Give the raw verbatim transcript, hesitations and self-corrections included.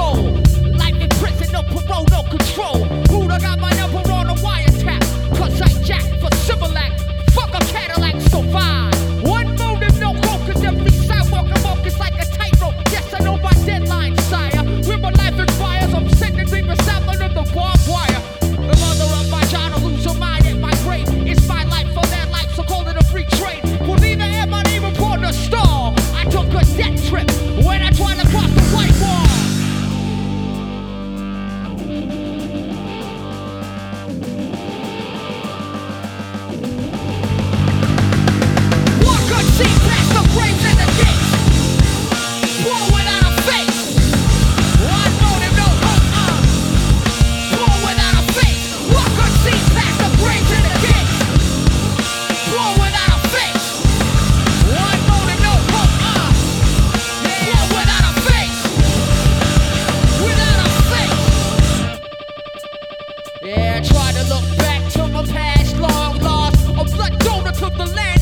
goal. Life in prison, no parole, no control. Who'da got my number on a wiretap? Cause I jack for Similac. Fuck a Cadillac, so fine. One motive, no hope, cause every sidewalk I walk is like a tightrope. Yes, I know my deadline, sire. Where my life inspires, I'm sending dreamers out under the barbed wire. The mother of my child will lose her mind at my grave. It's my life for their life, so call it a free trade. For neither am I even born to stall. I took a death trip when I tried to cross the white wall. Walk a seat past the graves and the gates. War without a face. One motive, no hope, uh. War without a face. Walk a seat past the graves and the gates. War without a face. One motive, no hope, uh. War without a face. Without a face. Yeah, I try to look back to my past long lost. A blood donor to the land